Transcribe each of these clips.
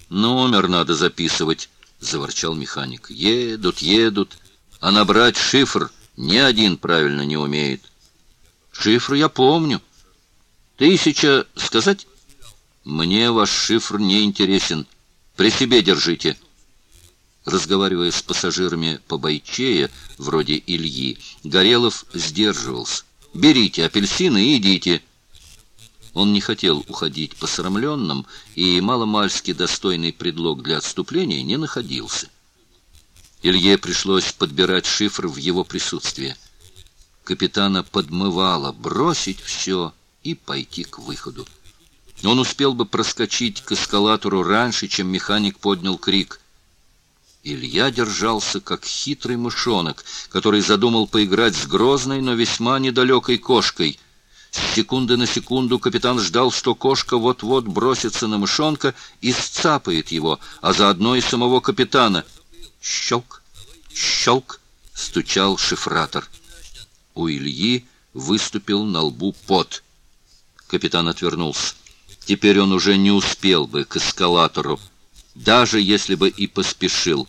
Номер надо записывать, заворчал механик. Едут, а набрать шифр ни один правильно не умеет. Шифр я помню. 1000 сказать? Мне ваш шифр не интересен. При себе держите. Разговаривая с пассажирами побойчее, вроде Ильи, Горелов сдерживался. Берите апельсины и идите. Он не хотел уходить посрамленным, и маломальски достойный предлог для отступления не находился. Илье пришлось подбирать шифр в его присутствии. Капитана подмывало бросить все и пойти к выходу. Он успел бы проскочить к эскалатору раньше, чем механик поднял крик. Илья держался, как хитрый мышонок, который задумал поиграть с грозной, но весьма недалекой кошкой. С секунды на секунду капитан ждал, что кошка вот-вот бросится на мышонка и сцапает его, а заодно и самого капитана. Щелк, щелк, стучал шифратор. У Ильи выступил на лбу пот. Капитан отвернулся. Теперь он уже не успел бы к эскалатору, даже если бы и поспешил.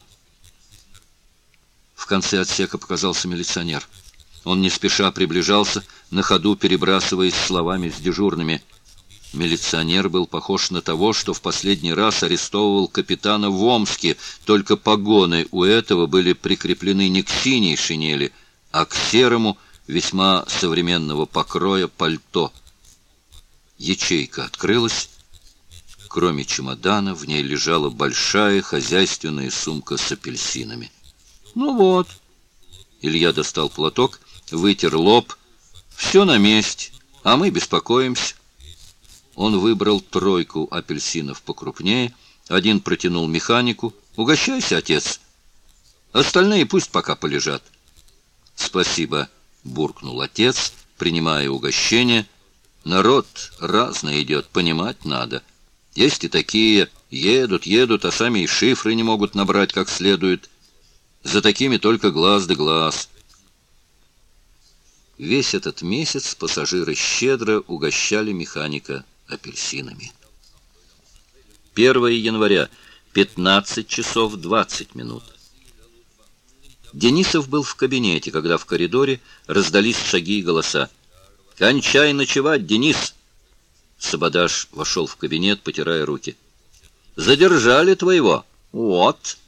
В конце отсека показался милиционер. Он не спеша приближался, на ходу перебрасываясь словами с дежурными. Милиционер был похож на того, что в последний раз арестовывал капитана в Омске, только погоны у этого были прикреплены не к синей шинели, а к серому, весьма современного покроя пальто. Ячейка открылась. Кроме чемодана, в ней лежала большая хозяйственная сумка с апельсинами. «Ну вот». Илья достал платок, вытер лоб. «Все на месте, а мы беспокоимся». Он выбрал 3 апельсинов покрупнее, один протянул механику. «Угощайся, отец. Остальные пусть пока полежат». «Спасибо», — буркнул отец, принимая угощение. «Народ разный идет, понимать надо. Есть и такие, едут, а сами и шифры не могут набрать как следует. За такими только глаз да глаз». Весь этот месяц пассажиры щедро угощали механика апельсинами. 1 января, 15 часов 20 минут. Денисов был в кабинете, когда в коридоре раздались шаги и голоса. «Кончай ночевать, Денис!» Сабадаш вошел в кабинет, потирая руки. «Задержали твоего!» «Вот!»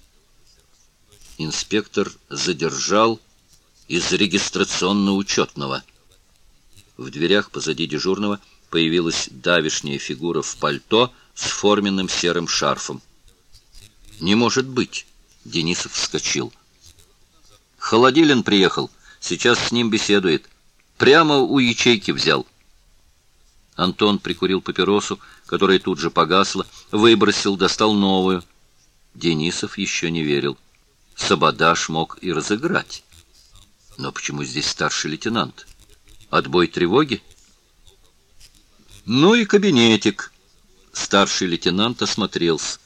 Инспектор задержал из регистрационно-учетного. В дверях позади дежурного появилась давешняя фигура в пальто с форменным серым шарфом. «Не может быть!» Денисов вскочил. «Холодилин приехал. Сейчас с ним беседует. Прямо у ячейки взял». Антон прикурил папиросу, которая тут же погасла, выбросил, достал новую. Денисов еще не верил. Сабадаш мог и разыграть. Но почему здесь старший лейтенант? Отбой тревоги? Ну и кабинетик. Старший лейтенант осмотрелся.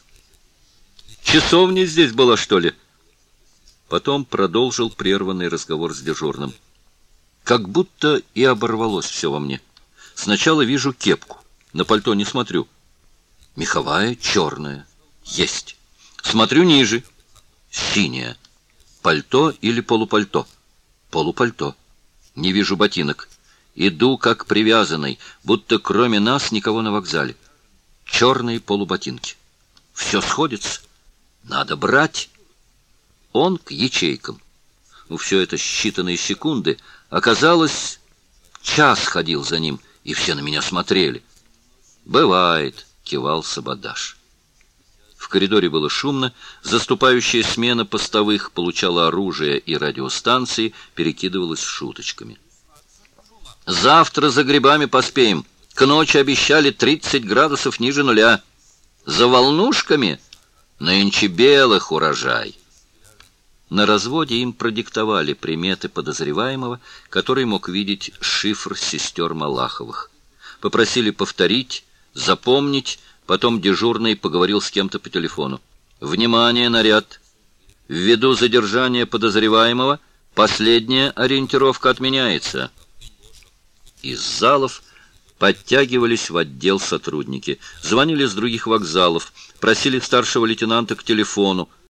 Часовня здесь была, что ли? Потом продолжил прерванный разговор с дежурным. Как будто и оборвалось все во мне. Сначала вижу кепку. На пальто не смотрю. Меховая, черная. Есть. Смотрю ниже. Синяя. Пальто или полупальто? Полупальто. Не вижу ботинок. Иду как привязанный, будто кроме нас никого на вокзале. Черные полуботинки. Все сходится. Надо брать. Он к ячейкам. Все это считанные секунды. Оказалось, час ходил за ним, и все на меня смотрели. «Бывает», — кивал Сабадаш. В коридоре было шумно. Заступающая смена постовых получала оружие и радиостанции, перекидывалась шуточками. «Завтра за грибами поспеем. К ночи обещали 30 градусов ниже нуля. За волнушками нынче белых урожай». На разводе им продиктовали приметы подозреваемого, который мог видеть шифр сестер Малаховых. Попросили повторить, запомнить, потом дежурный поговорил с кем-то по телефону. «Внимание, наряд! Ввиду задержания подозреваемого последняя ориентировка отменяется». Из залов Подтягивались в отдел сотрудники, звонили с других вокзалов, просили старшего лейтенанта к телефону.